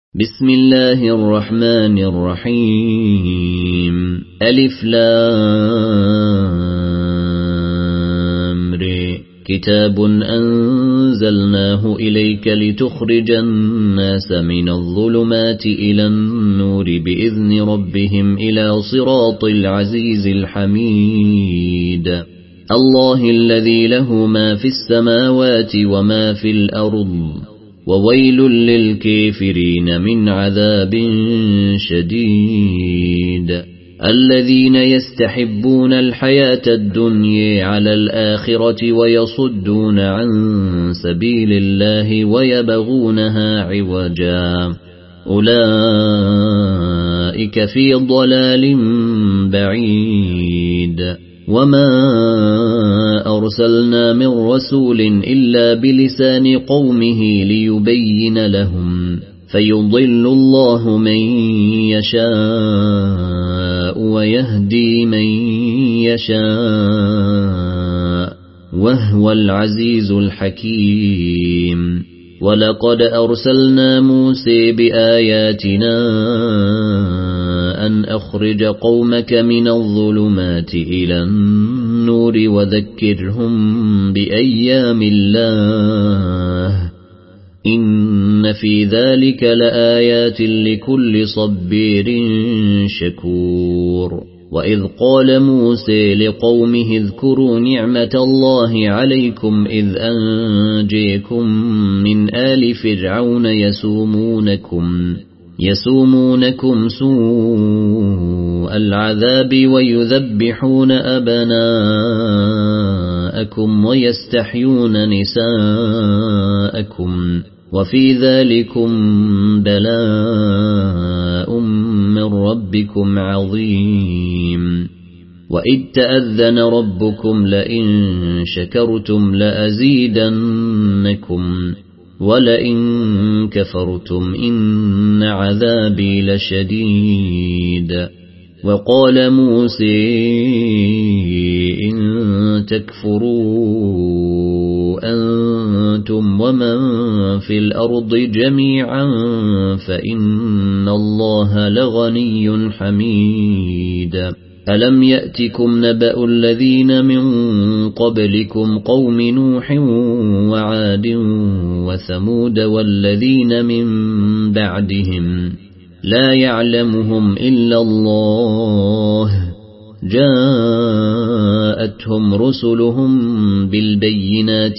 بسم الله الرحمن الرحيم ألف لام ر كتاب أنزلناه إليك لتخرج الناس من الظلمات إلى النور بإذن ربهم إلى صراط العزيز الحميد الله الذي له ما في السماوات وما في الأرض وويل للكافرين من عذاب شديد الذين يستحبون الحياة الدنيا على الآخرة ويصدون عن سبيل الله ويبغونها عوجا أولئك في ضلال بعيد وما أرسلنا من رسول إلا بلسان قومه ليبين لهم فيضل الله من يشاء ويهدي من يشاء وهو العزيز الحكيم ولقد أرسلنا موسى بآياتنا أن أخرج قومك من الظلمات إلى النور وذكرهم بأيام الله إن في ذلك لآيات لكل صبير شكور وإذ قال موسى لقومه اذكروا نعمة الله عليكم إذ أنجيكم من آل فرعون يسومونكم سوء العذاب ويذبحون أبناءكم ويستحيون نساءكم وفي ذلكم بلاء من ربكم عظيم وإذ تأذن ربكم لئن شكرتم لأزيدنكم ولئن كفرتم إن عذابي لشديد وقال موسى إن تكفروا أنتم ومن في الأرض جميعا فإن الله لغني حميد ألم يأتكم نبأ الذين من قبلكم قوم نوح وعاد وثمود والذين من بعدهم لا يعلمهم إلا الله جاءتهم رسلهم بالبينات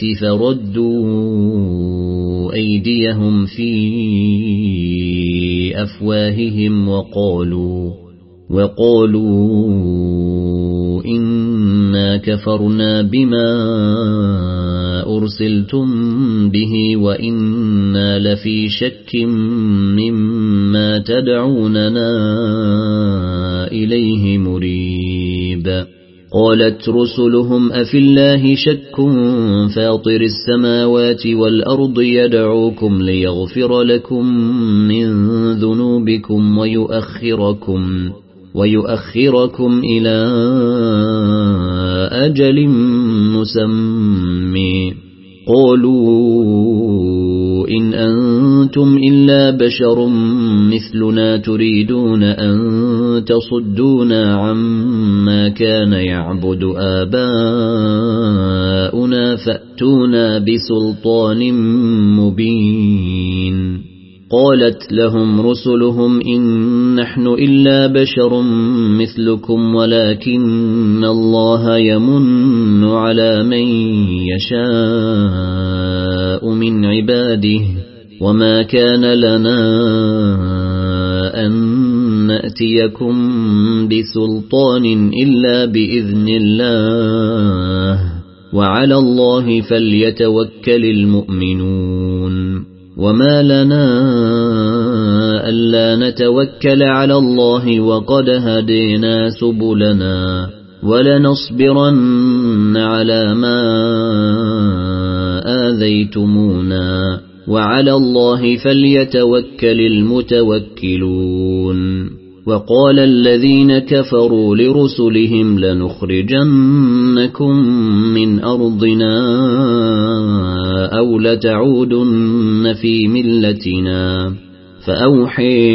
فردوا أيديهم في أفواههم وقالوا إنا كفرنا بما أرسلتم به وإنا لفي شك مما تدعوننا إليه مريب قالت رسلهم أفي الله شك فاطر السماوات والأرض يدعوكم ليغفر لكم من ذنوبكم ويؤخركم إلى أجل مسمى قالوا إن أنتم إلا بشر مثلنا تريدون أن تصدونا عما كان يعبد آباؤنا فأتونا بسلطان مبين قالت لهم رسلهم إن نحن إلا بشر مثلكم ولكن الله يمن على من يشاء من عباده وما كان لنا أن نأتيكم بسلطان إلا بإذن الله وعلى الله فليتوكل المؤمنون وما لنا ألا نتوكل على الله وقد هدينا سبلنا ولنصبرن على ما آذيتمونا وعلى الله فليتوكل المتوكلون وقال الذين كفروا لرسلهم لنخرجنكم من أرضنا أو لتعودن في ملتنا فأوحي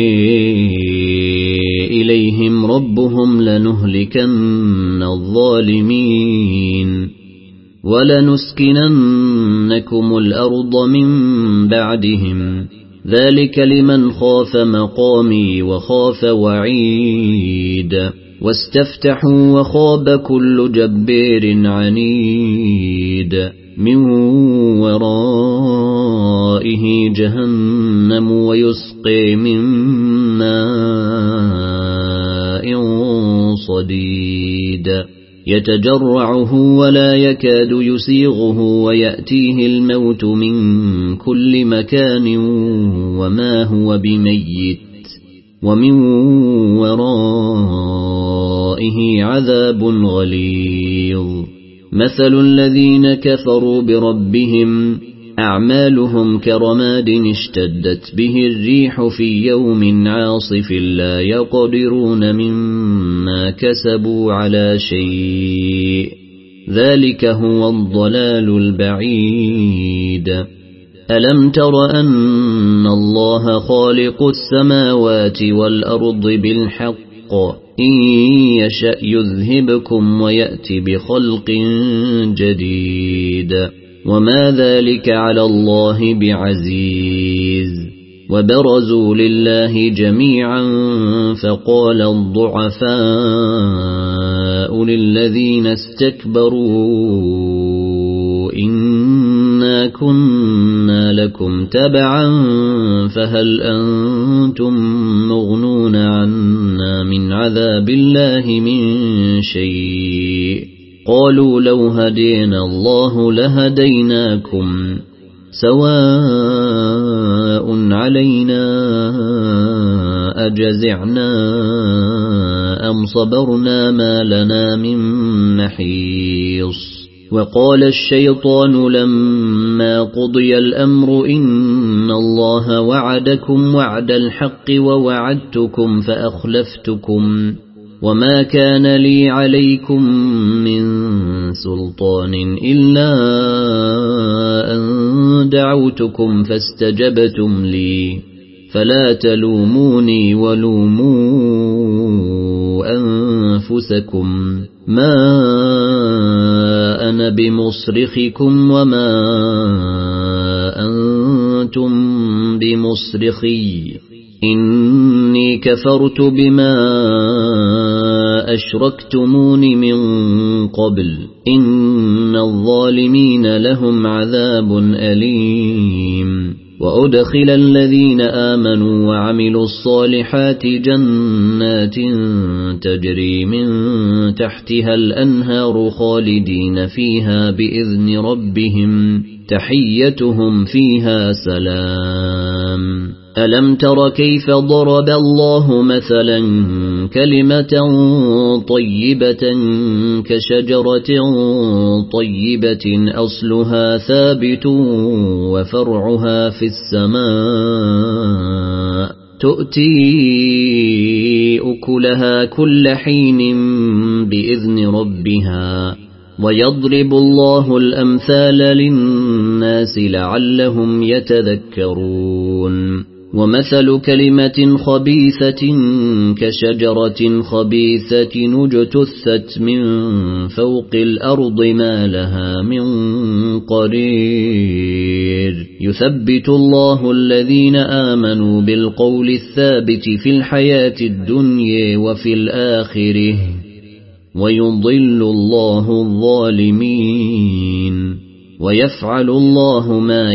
إليهم ربهم لنهلكن الظالمين ولنسكننكم الأرض من بعدهم ذلك لمن خاف مقامي وخاف وعيد واستفتحوا وخاب كل جبار عنيد من ورائه جهنم ويسقي من ماء صديد يتجرعه ولا يكاد يسيغه ويأتيه الموت من كل مكان وما هو بميت ومن ورائه عذاب غليظ مثل الذين كفروا بربهم أعمالهم كرماد اشتدت به الريح في يوم عاصف لا يقدرون مما كسبوا على شيء ذلك هو الضلال البعيد ألم تر أن الله خالق السماوات والأرض بالحق إن يشأ يذهبكم ويأتي بخلق جديد وما ذلك على الله بعزيز وبرزوا لله جميعا فقال الضعفاء للذين استكبروا إنا كنا لكم تبعا فهل أنتم مغنون عنا من عذاب الله من شيء قالوا لو هدينا الله لهديناكم سواء علينا أجزعنا أم صبرنا ما لنا من محيص وقال الشيطان لما قضي الأمر إن الله وعدكم وعد الحق ووعدتكم فأخلفتكم وما كان لي عليكم من سلطان إلا أن دعوتكم فاستجبتم لي فلا تلوموني ولوموا أنفسكم ما أنا بمصرخكم وما أنتم بمصرخي إني كفرت بما أشركتمون من قبل إن الظالمين لهم عذاب أليم وأدخل الذين آمنوا وعملوا الصالحات جنات تجري من تحتها الأنهار خالدين فيها بإذن ربهم تحيتهم فيها سلام ألم تر كيف ضرب الله مثلا كلمة طيبة كشجرة طيبة أصلها ثابت وفرعها في السماء تؤتي أكلها كل حين بإذن ربها ويضرب الله الأمثال للناس لعلهم يتذكرون ومثل كلمة خبيثة كشجرة خبيثة اجتثت من فوق الأرض ما لها من قرير يثبت الله الذين آمنوا بالقول الثابت في الحياة الدنيا وفي الآخرة ويضل الله الظالمين ويفعل الله ما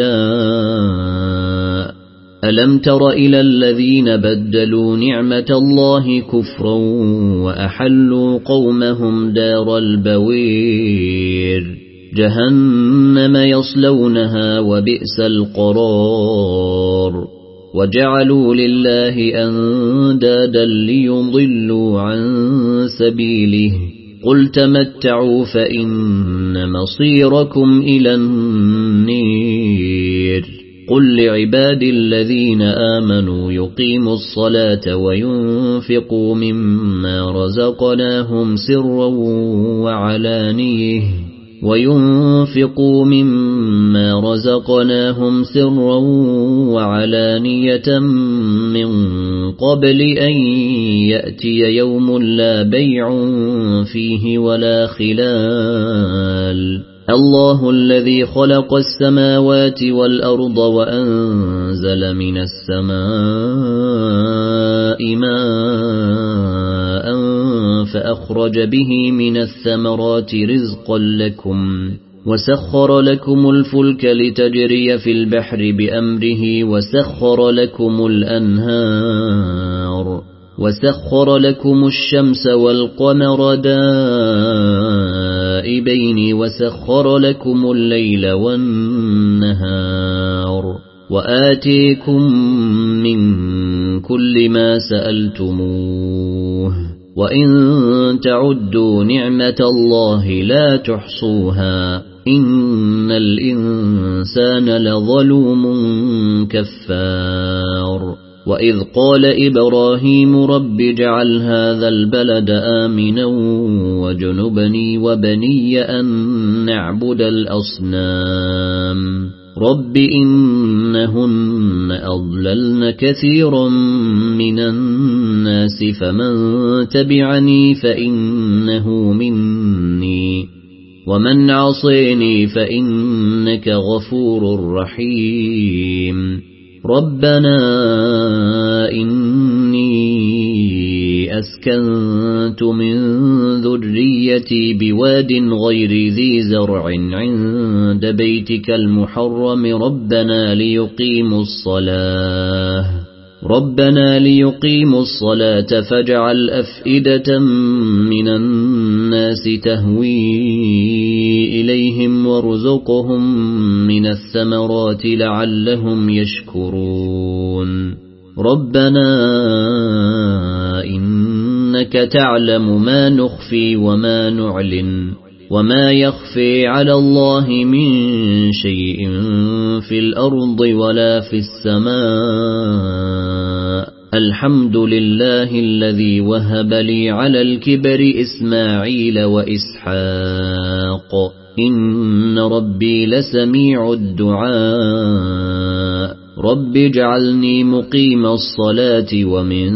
يشاء ألم تر إلى الذين بدلوا نعمة الله كفرا وأحلوا قومهم دار البوير جهنم يصلونها وبئس القرار وجعلوا لله أندادا ليضلوا عن سبيله قل تمتعوا فإن مصيركم إلى النير قل لعبادي الذين آمنوا يقيموا الصلاة وينفقوا مما رزقناهم سرا وعلانية من قبل أن يأتي يوم لا بيع فيه ولا خلال الله الذي خلق السماوات والأرض وأنزل من السماء ماء فأخرج به من الثمرات رزقا لكم وسخر لكم الفلك لتجري في البحر بأمره وسخر لكم الأنهار وسخر لكم الشمس والقمر دائبين وسخر لكم الليل والنهار وآتيكم من كل ما سألتموه وإن تعدوا نعمة الله لا تحصوها إن الإنسان لظلوم كفار وإذ قال إبراهيم رب اجعل هذا البلد آمنا وجنبني وبني أن نعبد الأصنام رب إنهن أضللن كثيرا من الناس فمن تبعني فإنه مني ومن عصيني فإنك غفور رحيم ربنا إني أسكنت من ذريتي بواد غير ذي زرع عند بيتك المحرم ربنا ليقيموا الصلاة فاجعل أفئدة من الناس تهوي إليهم وارزقهم من الثمرات لعلهم يشكرون ربنا إنك تعلم ما نخفي وما نعلن وما يخفي على الله من شيء في الأرض ولا في السماء الحمد لله الذي وهب لي على الكبر إسماعيل وإسحاق إن ربي لسميع الدعاء رب اجعلني مقيم الصلاة ومن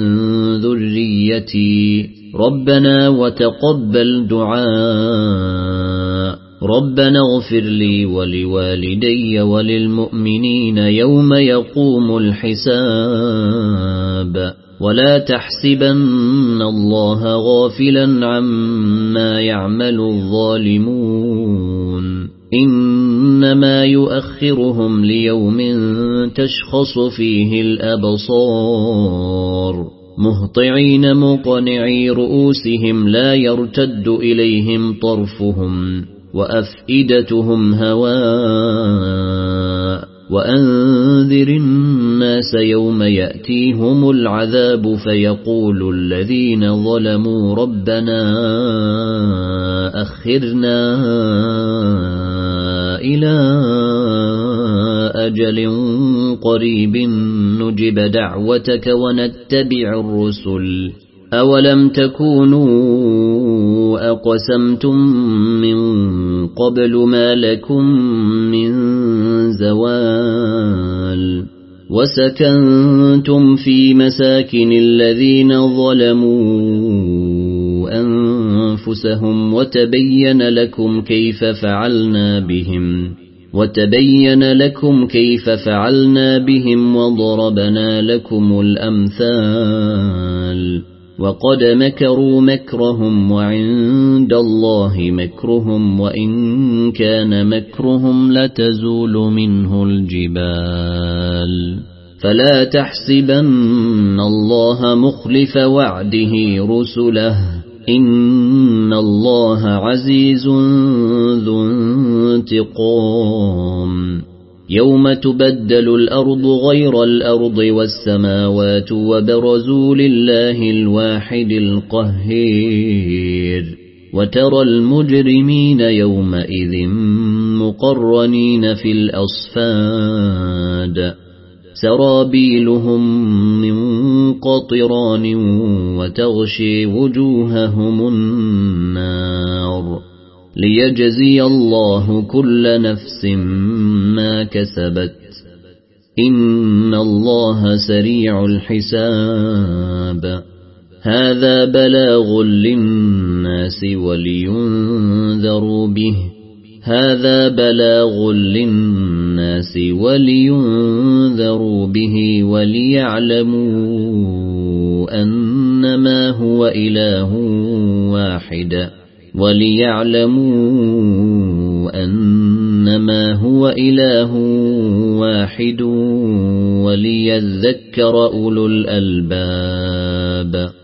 ذريتي ربنا وتقبل دعاء ربنا اغفر لي ولوالدي وللمؤمنين يوم يقوم الحساب ولا تحسبن الله غافلا عما يعمل الظالمون إنما يؤخرهم ليوم تشخص فيه الأبصار مهطعين مقنعي رؤوسهم لا يرتد إليهم طرفهم وأفئدتهم هواء وأنذر الناس يوم يأتيهم العذاب فيقول الذين ظلموا ربنا أخرنا إلى أجل قريب نجب دعوتك ونتبع الرسل أولم تكونوا أقسمتم من قبل ما لكم من زوال وسكنتم في مساكن الذين ظلموا أنفسهم وتبين لكم كيف فعلنا بهم وضربنا لكم الأمثال وقد مكروا مكرهم وعند الله مكرهم وإن كان مكرهم لتزول منه الجبال فلا تحسبن الله مخلف وعده رسله إن الله عزيز ذو انتقام يوم تبدل الأرض غير الأرض والسماوات وبرزوا لله الواحد القهير وترى المجرمين يومئذ مقرنين في الأصفاد سرابيلهم من قطران وتغشي وجوههم النار ليجزي الله كل نفس ما كسبت إن الله سريع الحساب هذا بلاغ للناس ولينذروا به وليعلموا أنما هو إله واحد وليذكر أولو الألباب